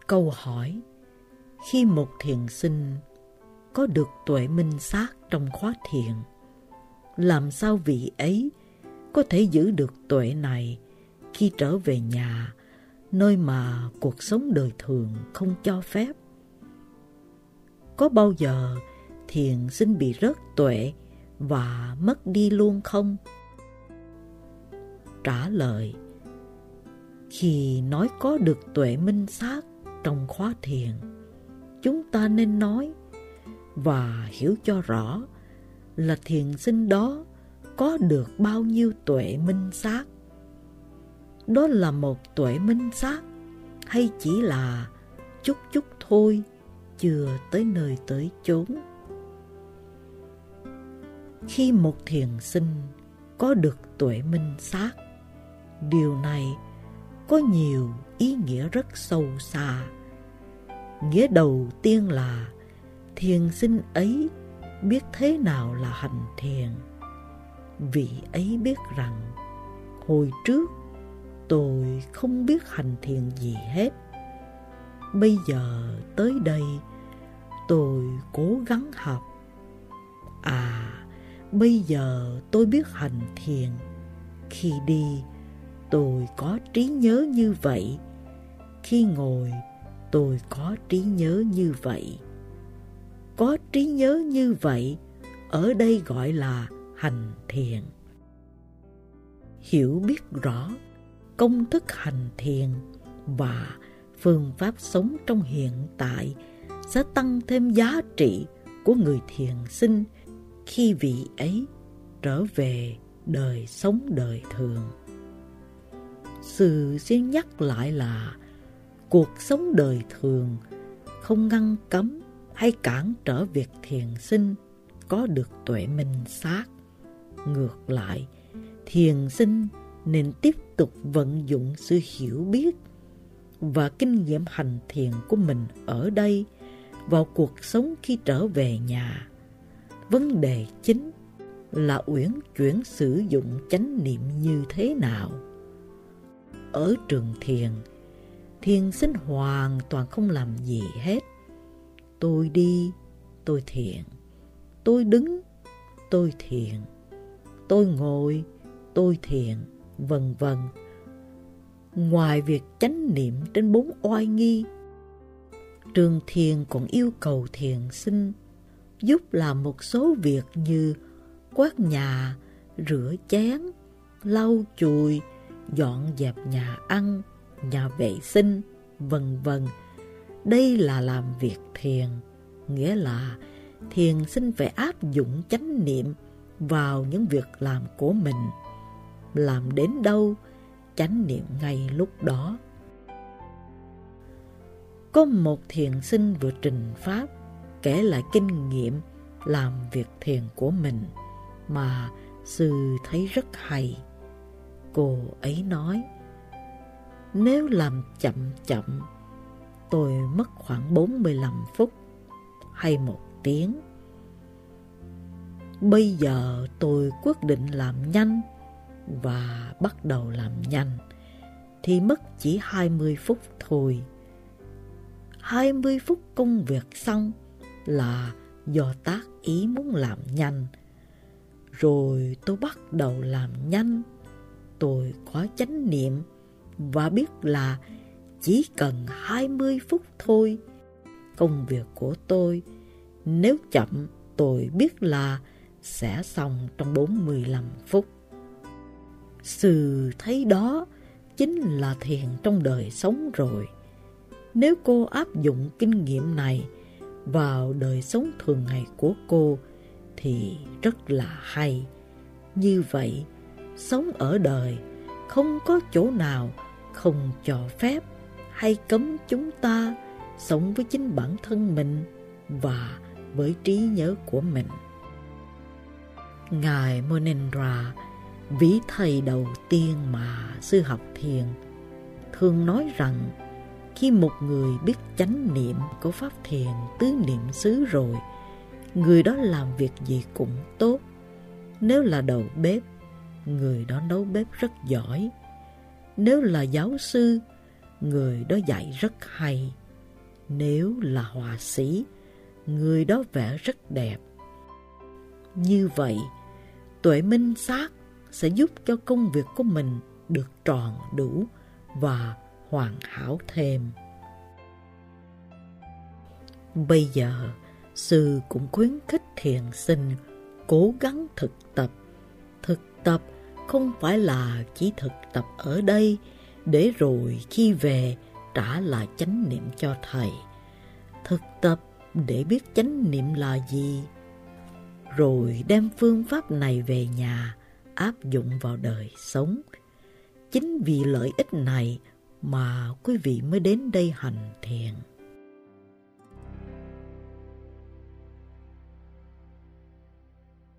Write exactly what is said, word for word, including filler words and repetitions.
câu hỏi: khi một thiền sinh có được tuệ minh sát trong khóa thiền, làm sao vị ấy có thể giữ được tuệ này khi trở về nhà, nơi mà cuộc sống đời thường không cho phép? Có bao giờ thiền sinh bị rớt tuệ và mất đi luôn không? Trả lời: khi nói có được tuệ minh sát trong khóa thiền, chúng ta nên nói và hiểu cho rõ là thiền sinh đó có được bao nhiêu tuệ minh sát. Đó là một tuệ minh sát hay chỉ là chút chút thôi, chưa tới nơi tới chốn? Khi một thiền sinh có được tuệ minh sát, điều này có nhiều ý nghĩa rất sâu xa. Nghĩa đầu tiên là thiền sinh ấy biết thế nào là hành thiền. Vị ấy biết rằng hồi trước tôi không biết hành thiền gì hết. Bây giờ tới đây tôi cố gắng học. À, bây giờ tôi biết hành thiền. Khi đi tôi có trí nhớ như vậy. Khi ngồi tôi có trí nhớ như vậy. Có trí nhớ như vậy ở đây gọi là hành thiền. Hiểu biết rõ công thức hành thiền và phương pháp sống trong hiện tại sẽ tăng thêm giá trị của người thiền sinh khi vị ấy trở về đời sống đời thường. Sư xin nhắc lại là cuộc sống đời thường không ngăn cấm hay cản trở việc thiền sinh có được tuệ minh sát. Ngược lại, thiền sinh nên tiếp tục vận dụng sự hiểu biết và kinh nghiệm hành thiền của mình ở đây vào cuộc sống khi trở về nhà. Vấn đề chính là uyển chuyển sử dụng chánh niệm như thế nào. Ở trường thiền, thiền sinh hoàn toàn không làm gì hết. Tôi đi, tôi thiền. Tôi đứng, tôi thiền. Tôi ngồi, tôi thiền, vân vân. Ngoài việc chánh niệm trên bốn oai nghi, trường thiền còn yêu cầu thiền sinh giúp làm một số việc như quét nhà, rửa chén, lau chùi, dọn dẹp nhà ăn, nhà vệ sinh, vân vân. Đây là làm việc thiền, nghĩa là thiền sinh phải áp dụng chánh niệm vào những việc làm của mình. Làm đến đâu, chánh niệm ngay lúc đó. Có một thiền sinh vừa trình pháp kể lại kinh nghiệm làm việc thiền của mình mà sư thấy rất hay. Cô ấy nói: nếu làm chậm chậm, tôi mất khoảng bốn mươi lăm phút hay một tiếng. Bây giờ tôi quyết định làm nhanh và bắt đầu làm nhanh thì mất chỉ hai mươi phút thôi. hai mươi phút công việc xong là do tác ý muốn làm nhanh. Rồi tôi bắt đầu làm nhanh. Tôi có chánh niệm và biết là chỉ cần hai mươi phút thôi. Công việc của tôi nếu chậm, tôi biết là sẽ xong trong bốn mươi lăm phút. Sư thấy đó chính là thiền trong đời sống rồi. Nếu cô áp dụng kinh nghiệm này vào đời sống thường ngày của cô thì rất là hay. Như vậy, sống ở đời không có chỗ nào không cho phép hay cấm chúng ta sống với chính bản thân mình và với trí nhớ của mình. Ngài Monendra, vị thầy đầu tiên mà sư học thiền, thường nói rằng khi một người biết chánh niệm của pháp thiền tứ niệm xứ rồi, người đó làm việc gì cũng tốt. Nếu là đầu bếp, người đó nấu bếp rất giỏi. Nếu là giáo sư, người đó dạy rất hay. Nếu là họa sĩ, người đó vẽ rất đẹp. Như vậy, tuệ minh sát sẽ giúp cho công việc của mình được tròn đủ và hoàn hảo thêm. Bây giờ, sư cũng khuyến khích thiền sinh cố gắng thực tập. Thực tập không phải là chỉ thực tập ở đây để rồi khi về trả lại chánh niệm cho thầy. Thực tập để biết chánh niệm là gì, rồi đem phương pháp này về nhà áp dụng vào đời sống. Chính vì lợi ích này mà quý vị mới đến đây hành thiền.